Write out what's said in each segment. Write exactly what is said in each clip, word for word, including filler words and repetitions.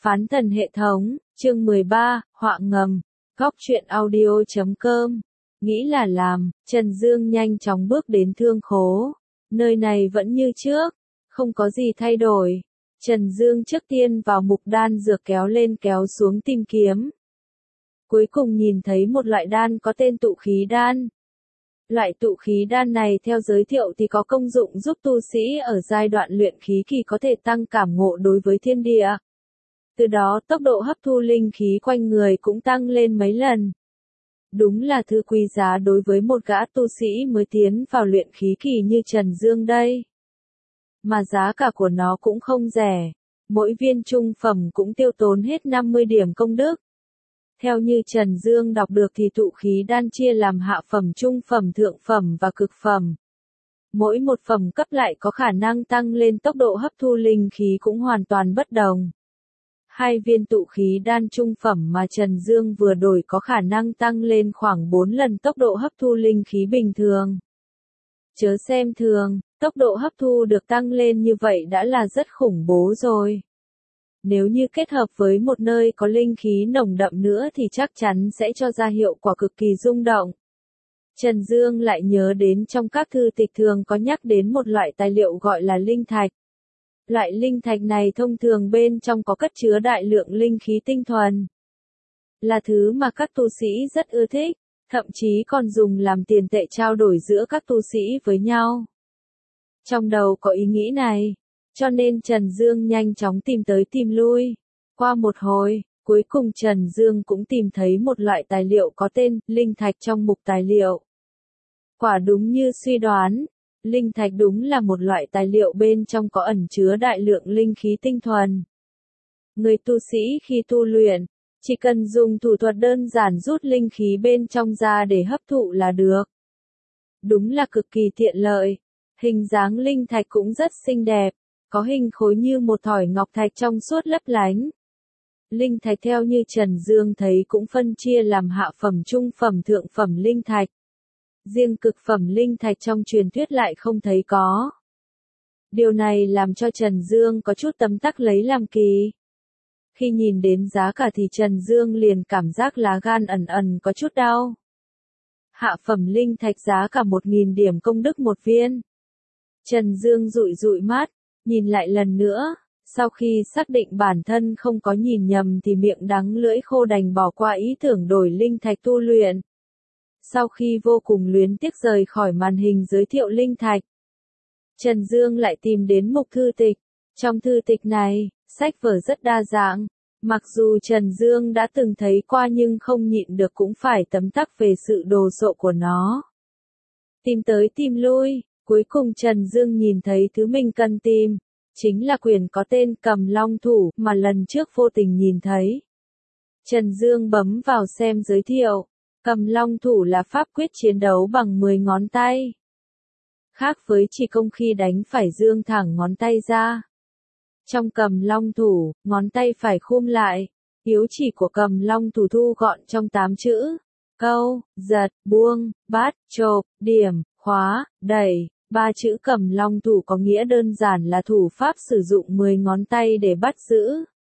Phán thần hệ thống, chương mười ba, họa ngầm, góc truyện audio chấm com. Nghĩ là làm, Trần Dương nhanh chóng bước đến thương khố. Nơi này vẫn như trước, không có gì thay đổi. Trần Dương trước tiên vào mục đan dược kéo lên kéo xuống tìm kiếm. Cuối cùng nhìn thấy một loại đan có tên tụ khí đan. Loại tụ khí đan này theo giới thiệu thì có công dụng giúp tu sĩ ở giai đoạn luyện khí kỳ có thể tăng cảm ngộ đối với thiên địa. Từ đó tốc độ hấp thu linh khí quanh người cũng tăng lên mấy lần. Đúng là thứ quý giá đối với một gã tu sĩ mới tiến vào luyện khí kỳ như Trần Dương đây. Mà giá cả của nó cũng không rẻ. Mỗi viên trung phẩm cũng tiêu tốn hết năm mươi điểm công đức. Theo như Trần Dương đọc được thì tụ khí đan chia làm hạ phẩm, trung phẩm, thượng phẩm và cực phẩm. Mỗi một phẩm cấp lại có khả năng tăng lên tốc độ hấp thu linh khí cũng hoàn toàn bất đồng. Hai viên tụ khí đan trung phẩm mà Trần Dương vừa đổi có khả năng tăng lên khoảng bốn lần tốc độ hấp thu linh khí bình thường. Chớ xem thường, tốc độ hấp thu được tăng lên như vậy đã là rất khủng bố rồi. Nếu như kết hợp với một nơi có linh khí nồng đậm nữa thì chắc chắn sẽ cho ra hiệu quả cực kỳ rung động. Trần Dương lại nhớ đến trong các thư tịch thường có nhắc đến một loại tài liệu gọi là linh thạch. Loại linh thạch này thông thường bên trong có cất chứa đại lượng linh khí tinh thuần. Là thứ mà các tu sĩ rất ưa thích, thậm chí còn dùng làm tiền tệ trao đổi giữa các tu sĩ với nhau. Trong đầu có ý nghĩ này, cho nên Trần Dương nhanh chóng tìm tới tìm lui. Qua một hồi, cuối cùng Trần Dương cũng tìm thấy một loại tài liệu có tên linh thạch trong mục tài liệu. Quả đúng như suy đoán. Linh thạch đúng là một loại tài liệu bên trong có ẩn chứa đại lượng linh khí tinh thuần. Người tu sĩ khi tu luyện, chỉ cần dùng thủ thuật đơn giản rút linh khí bên trong ra để hấp thụ là được. Đúng là cực kỳ tiện lợi. Hình dáng linh thạch cũng rất xinh đẹp, có hình khối như một thỏi ngọc thạch trong suốt lấp lánh. Linh thạch theo như Trần Dương thấy cũng phân chia làm hạ phẩm, trung phẩm, thượng phẩm linh thạch. Riêng cực phẩm linh thạch trong truyền thuyết lại không thấy có. Điều này làm cho Trần Dương có chút tấm tắc lấy làm kỳ. Khi nhìn đến giá cả thì Trần Dương liền cảm giác lá gan ẩn ẩn có chút đau. Hạ phẩm linh thạch giá cả một nghìn điểm công đức một viên. Trần Dương dụi dụi mắt, nhìn lại lần nữa, sau khi xác định bản thân không có nhìn nhầm thì miệng đắng lưỡi khô đành bỏ qua ý tưởng đổi linh thạch tu luyện. Sau khi vô cùng luyến tiếc rời khỏi màn hình giới thiệu linh thạch, Trần Dương lại tìm đến mục thư tịch. Trong thư tịch này, sách vở rất đa dạng. Mặc dù Trần Dương đã từng thấy qua nhưng không nhịn được cũng phải tấm tắc về sự đồ sộ của nó. Tìm tới tìm lui, cuối cùng Trần Dương nhìn thấy thứ mình cần tìm. Chính là quyển có tên Cầm Long Thủ mà lần trước vô tình nhìn thấy. Trần Dương bấm vào xem giới thiệu. Cầm Long Thủ là pháp quyết chiến đấu bằng mười ngón tay. Khác với chỉ công khi đánh phải giương thẳng ngón tay ra. Trong Cầm Long Thủ, ngón tay phải khum lại. Yếu chỉ của Cầm Long Thủ thu gọn trong tám chữ. Câu, giật, buông, bắt, chộp, điểm, khóa, đẩy. Ba chữ Cầm Long Thủ có nghĩa đơn giản là thủ pháp sử dụng mười ngón tay để bắt giữ.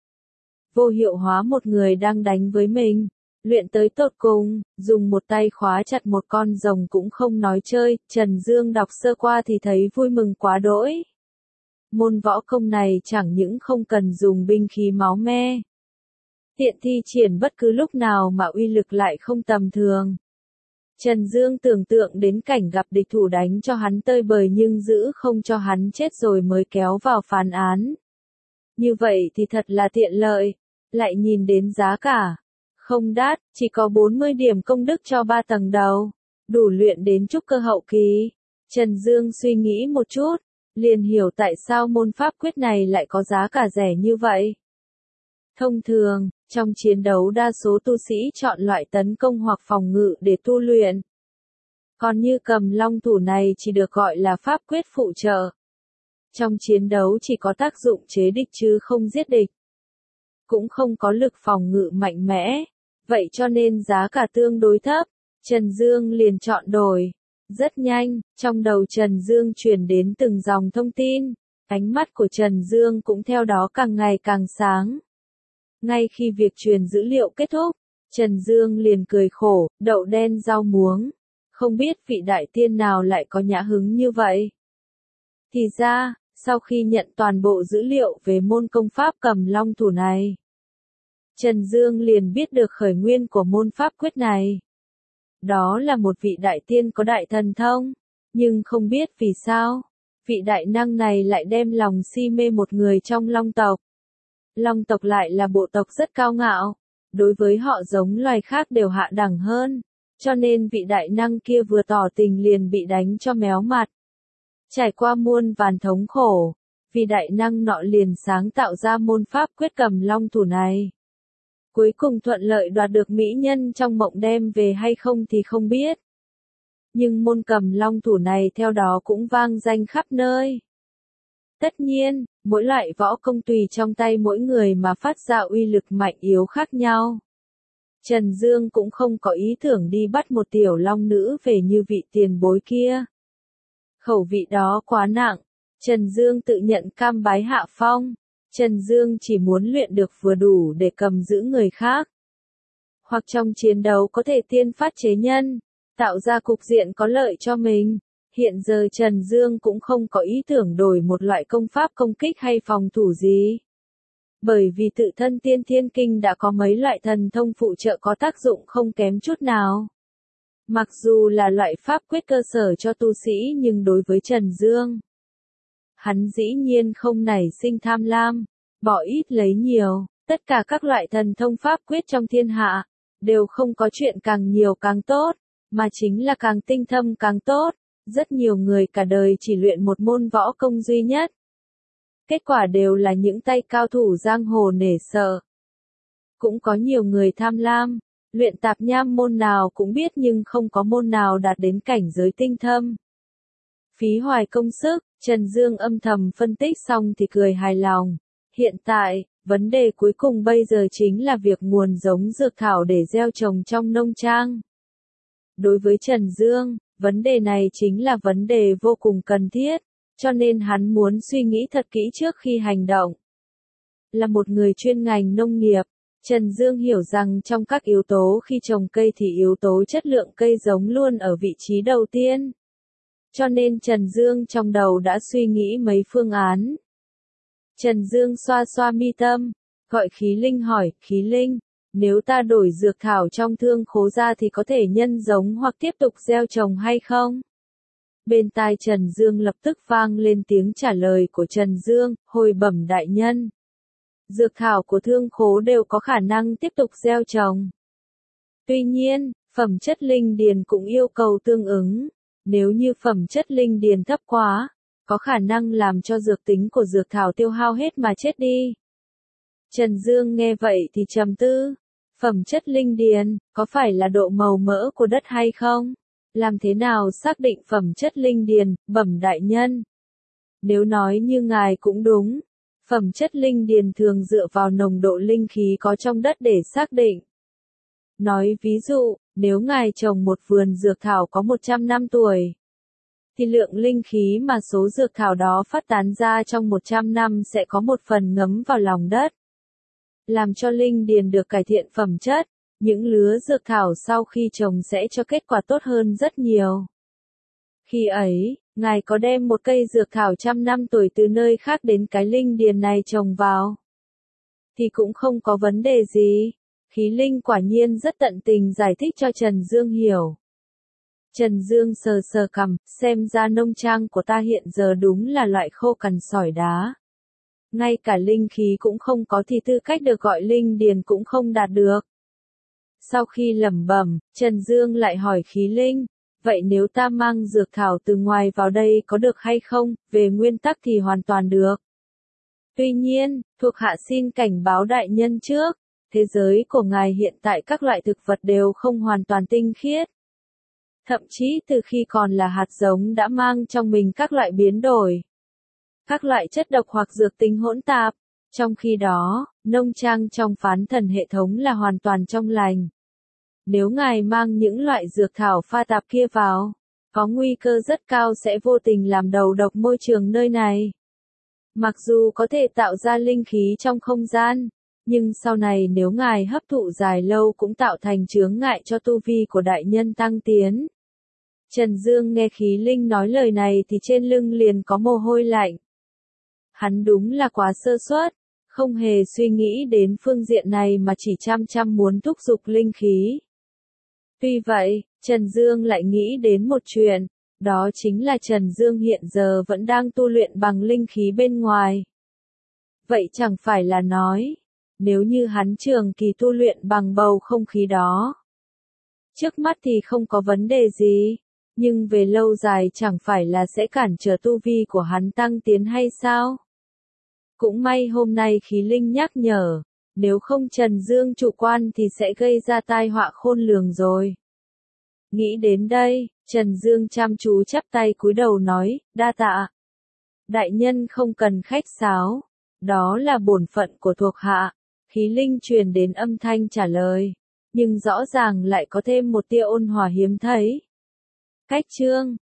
Vô hiệu hóa một người đang đánh với mình. Luyện tới tột cùng, dùng một tay khóa chặt một con rồng cũng không nói chơi. Trần Dương đọc sơ qua thì thấy vui mừng quá đỗi. Môn võ công này chẳng những không cần dùng binh khí máu me, tiện thi triển bất cứ lúc nào mà uy lực lại không tầm thường. Trần Dương tưởng tượng đến cảnh gặp địch thủ đánh cho hắn tơi bời nhưng giữ không cho hắn chết rồi mới kéo vào phán án. Như vậy thì thật là tiện lợi. Lại nhìn đến giá cả. Không đắt, chỉ có bốn mươi điểm công đức cho ba tầng đầu. Đủ luyện đến trúc cơ hậu kỳ. Trần Dương suy nghĩ một chút, liền hiểu tại sao môn pháp quyết này lại có giá cả rẻ như vậy. Thông thường, trong chiến đấu đa số tu sĩ chọn loại tấn công hoặc phòng ngự để tu luyện. Còn như Cầm Long Thủ này chỉ được gọi là pháp quyết phụ trợ. Trong chiến đấu chỉ có tác dụng chế địch chứ không giết địch. Cũng không có lực phòng ngự mạnh mẽ. Vậy cho nên giá cả tương đối thấp. Trần Dương liền chọn đổi. Rất nhanh, trong đầu Trần Dương truyền đến từng dòng thông tin. Ánh mắt của Trần Dương cũng theo đó càng ngày càng sáng. Ngay khi việc truyền dữ liệu kết thúc, Trần Dương liền cười khổ, đậu đen rau muống. Không biết vị đại tiên nào lại có nhã hứng như vậy. Thì ra, sau khi nhận toàn bộ dữ liệu về môn công pháp cầm long thủ này, Trần Dương liền biết được khởi nguyên của môn pháp quyết này. Đó là một vị đại tiên có đại thần thông, nhưng không biết vì sao, vị đại năng này lại đem lòng si mê một người trong long tộc. Long tộc lại là bộ tộc rất cao ngạo, đối với họ giống loài khác đều hạ đẳng hơn, cho nên vị đại năng kia vừa tỏ tình liền bị đánh cho méo mặt. Trải qua muôn vàn thống khổ, vị đại năng nọ liền sáng tạo ra môn pháp quyết cầm long thủ này. Cuối cùng thuận lợi đoạt được mỹ nhân trong mộng đem về hay không thì không biết. Nhưng môn cầm long thủ này theo đó cũng vang danh khắp nơi. Tất nhiên, mỗi loại võ công tùy trong tay mỗi người mà phát ra uy lực mạnh yếu khác nhau. Trần Dương cũng không có ý tưởng đi bắt một tiểu long nữ về như vị tiền bối kia. Khẩu vị đó quá nặng, Trần Dương tự nhận cam bái hạ phong. Trần Dương chỉ muốn luyện được vừa đủ để cầm giữ người khác. Hoặc trong chiến đấu có thể tiên phát chế nhân, tạo ra cục diện có lợi cho mình. Hiện giờ Trần Dương cũng không có ý tưởng đổi một loại công pháp công kích hay phòng thủ gì. Bởi vì tự thân tiên thiên kinh đã có mấy loại thần thông phụ trợ có tác dụng không kém chút nào. Mặc dù là loại pháp quyết cơ sở cho tu sĩ nhưng đối với Trần Dương, hắn dĩ nhiên không nảy sinh tham lam, bỏ ít lấy nhiều, tất cả các loại thần thông pháp quyết trong thiên hạ, đều không có chuyện càng nhiều càng tốt, mà chính là càng tinh thâm càng tốt. Rất nhiều người cả đời chỉ luyện một môn võ công duy nhất. Kết quả đều là những tay cao thủ giang hồ nể sợ. Cũng có nhiều người tham lam, luyện tạp nham môn nào cũng biết nhưng không có môn nào đạt đến cảnh giới tinh thâm. Phí hoài công sức, Trần Dương âm thầm phân tích xong thì cười hài lòng. Hiện tại, vấn đề cuối cùng bây giờ chính là việc nguồn giống dược thảo để gieo trồng trong nông trang. Đối với Trần Dương, vấn đề này chính là vấn đề vô cùng cần thiết, cho nên hắn muốn suy nghĩ thật kỹ trước khi hành động. Là một người chuyên ngành nông nghiệp, Trần Dương hiểu rằng trong các yếu tố khi trồng cây thì yếu tố chất lượng cây giống luôn ở vị trí đầu tiên. Cho nên Trần Dương trong đầu đã suy nghĩ mấy phương án. Trần Dương xoa xoa mi tâm, gọi Khí Linh hỏi, Khí Linh, nếu ta đổi dược thảo trong thương khố ra thì có thể nhân giống hoặc tiếp tục gieo trồng hay không? Bên tai Trần Dương lập tức vang lên tiếng trả lời của Trần Dương, hồi bẩm đại nhân. Dược thảo của thương khố đều có khả năng tiếp tục gieo trồng. Tuy nhiên, phẩm chất linh điền cũng yêu cầu tương ứng. Nếu như phẩm chất linh điền thấp quá, có khả năng làm cho dược tính của dược thảo tiêu hao hết mà chết đi. Trần Dương nghe vậy thì trầm tư. Phẩm chất linh điền, có phải là độ màu mỡ của đất hay không? Làm thế nào xác định phẩm chất linh điền, bẩm đại nhân? Nếu nói như ngài cũng đúng, phẩm chất linh điền thường dựa vào nồng độ linh khí có trong đất để xác định. Nói ví dụ, nếu ngài trồng một vườn dược thảo có một trăm năm tuổi, thì lượng linh khí mà số dược thảo đó phát tán ra trong một trăm năm sẽ có một phần ngấm vào lòng đất. Làm cho linh điền được cải thiện phẩm chất, những lứa dược thảo sau khi trồng sẽ cho kết quả tốt hơn rất nhiều. Khi ấy, ngài có đem một cây dược thảo trăm năm tuổi từ nơi khác đến cái linh điền này trồng vào, thì cũng không có vấn đề gì. Khí Linh quả nhiên rất tận tình giải thích cho Trần Dương hiểu. Trần Dương sờ sờ cằm, xem ra nông trang của ta hiện giờ đúng là loại khô cằn sỏi đá. Ngay cả linh khí cũng không có thì tư cách được gọi linh điền cũng không đạt được. Sau khi lẩm bẩm, Trần Dương lại hỏi Khí Linh, vậy nếu ta mang dược thảo từ ngoài vào đây có được hay không? Về nguyên tắc thì hoàn toàn được. Tuy nhiên, thuộc hạ xin cảnh báo đại nhân trước, thế giới của ngài hiện tại các loại thực vật đều không hoàn toàn tinh khiết. Thậm chí từ khi còn là hạt giống đã mang trong mình các loại biến đổi, các loại chất độc hoặc dược tính hỗn tạp. Trong khi đó, nông trang trong phán thần hệ thống là hoàn toàn trong lành. Nếu ngài mang những loại dược thảo pha tạp kia vào, có nguy cơ rất cao sẽ vô tình làm đầu độc môi trường nơi này. Mặc dù có thể tạo ra linh khí trong không gian, nhưng sau này nếu ngài hấp thụ dài lâu cũng tạo thành chướng ngại cho tu vi của đại nhân tăng tiến. Trần Dương nghe khí linh nói lời này thì trên lưng liền có mồ hôi lạnh. Hắn đúng là quá sơ suất, không hề suy nghĩ đến phương diện này mà chỉ chăm chăm muốn thúc giục linh khí. Tuy vậy, Trần Dương lại nghĩ đến một chuyện, đó chính là Trần Dương hiện giờ vẫn đang tu luyện bằng linh khí bên ngoài. Vậy chẳng phải là nói, nếu như hắn trường kỳ tu luyện bằng bầu không khí đó, trước mắt thì không có vấn đề gì, nhưng về lâu dài chẳng phải là sẽ cản trở tu vi của hắn tăng tiến hay sao? Cũng may hôm nay khí linh nhắc nhở, nếu không Trần Dương chủ quan thì sẽ gây ra tai họa khôn lường rồi. Nghĩ đến đây, Trần Dương chăm chú chắp tay cúi đầu nói, đa tạ. Đại nhân không cần khách sáo, đó là bổn phận của thuộc hạ. Khí linh truyền đến âm thanh trả lời, nhưng rõ ràng lại có thêm một tia ôn hòa hiếm thấy. Cách chương